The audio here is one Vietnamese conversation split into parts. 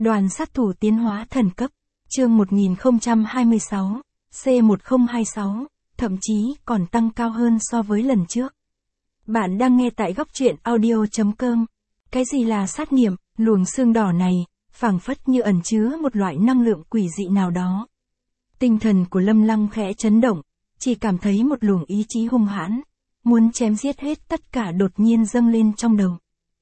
Đoàn sát thủ tiến hóa thần cấp, chương 1026, C1026, thậm chí còn tăng cao hơn so với lần trước. Bạn đang nghe tại góc truyện audio.com. Cái gì là sát niệm? Luồng xương đỏ này, phảng phất như ẩn chứa một loại năng lượng quỷ dị nào đó. Tinh thần của Lâm Lăng khẽ chấn động, chỉ cảm thấy một luồng ý chí hung hãn, muốn chém giết hết tất cả đột nhiên dâng lên trong đầu.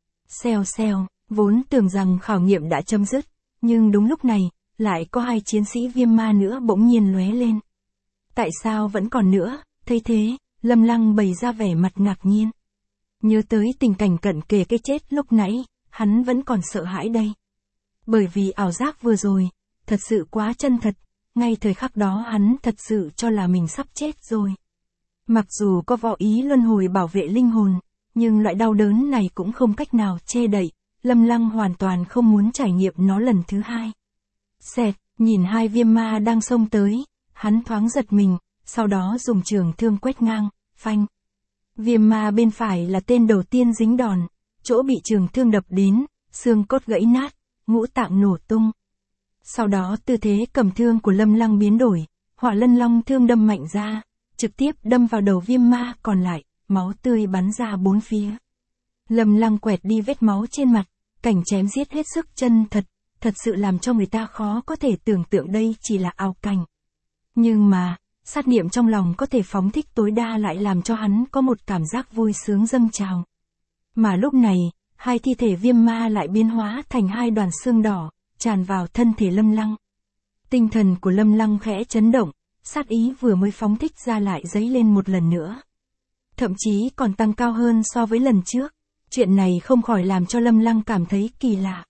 Xèo xèo, vốn tưởng rằng khảo nghiệm đã chấm dứt, nhưng đúng lúc này, lại có hai chiến sĩ viêm ma nữa bỗng nhiên lóe lên. Tại sao vẫn còn nữa? Thấy thế, Lâm Lăng bày ra vẻ mặt ngạc nhiên. Nhớ tới tình cảnh cận kề cái chết lúc nãy, hắn vẫn còn sợ hãi đây. Bởi vì ảo giác vừa rồi, thật sự quá chân thật, ngay thời khắc đó hắn thật sự cho là mình sắp chết rồi. Mặc dù có võ ý luân hồi bảo vệ linh hồn, nhưng loại đau đớn này cũng không cách nào che đậy, Lâm Lăng hoàn toàn không muốn trải nghiệm nó lần thứ hai. Xẹt, nhìn hai viêm ma đang xông tới, hắn thoáng giật mình, sau đó dùng trường thương quét ngang, phanh. Viêm ma bên phải là tên đầu tiên dính đòn, chỗ bị trường thương đập đến, xương cốt gãy nát, ngũ tạng nổ tung. Sau đó tư thế cầm thương của Lâm Lăng biến đổi, Hỏa Lân Long thương đâm mạnh ra, trực tiếp đâm vào đầu viêm ma còn lại, máu tươi bắn ra bốn phía. Lâm Lăng quẹt đi vết máu trên mặt, cảnh chém giết hết sức chân thật, thật sự làm cho người ta khó có thể tưởng tượng đây chỉ là ảo cảnh. Nhưng mà, sát niệm trong lòng có thể phóng thích tối đa lại làm cho hắn có một cảm giác vui sướng dâng trào. Mà lúc này, hai thi thể viêm ma lại biến hóa thành hai đoàn xương đỏ, tràn vào thân thể Lâm Lăng. Tinh thần của Lâm Lăng khẽ chấn động, sát ý vừa mới phóng thích ra lại dấy lên một lần nữa. Thậm chí còn tăng cao hơn so với lần trước. Chuyện này không khỏi làm cho Lâm Lăng cảm thấy kỳ lạ.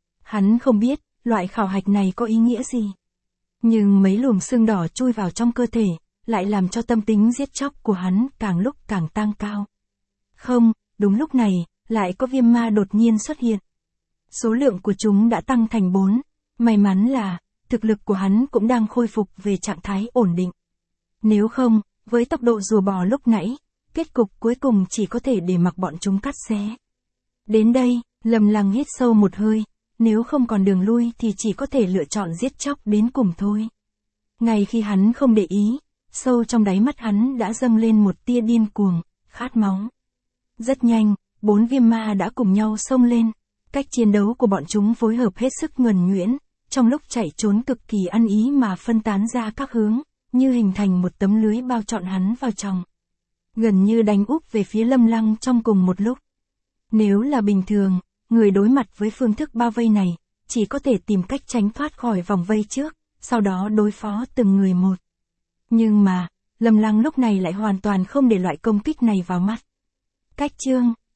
Hắn không biết, loại khảo hạch này có ý nghĩa gì. Nhưng mấy luồng xương đỏ chui vào trong cơ thể, lại làm cho tâm tính giết chóc của hắn càng lúc càng tăng cao. Không, đúng lúc này, lại có viêm ma đột nhiên xuất hiện. Số lượng của chúng đã tăng thành 4, may mắn là, thực lực của hắn cũng đang khôi phục về trạng thái ổn định. Nếu không, với tốc độ rùa bò lúc nãy, kết cục cuối cùng chỉ có thể để mặc bọn chúng cắt xé. Đến đây, Lâm Lăng hít sâu một hơi, nếu không còn đường lui thì chỉ có thể lựa chọn giết chóc đến cùng thôi. Ngay khi hắn không để ý, sâu trong đáy mắt hắn đã dâng lên một tia điên cuồng, khát máu. Rất nhanh, 4 viêm ma đã cùng nhau xông lên, cách chiến đấu của bọn chúng phối hợp hết sức nhuần nhuyễn, trong lúc chạy trốn cực kỳ ăn ý mà phân tán ra các hướng, như hình thành một tấm lưới bao trọn hắn vào trong. Gần như đánh úp về phía Lâm Lăng trong cùng một lúc. Nếu là bình thường, người đối mặt với phương thức bao vây này, chỉ có thể tìm cách tránh thoát khỏi vòng vây trước, sau đó đối phó từng người một. Nhưng mà, Lâm Lăng lúc này lại hoàn toàn không để loại công kích này vào mắt. Cách chương,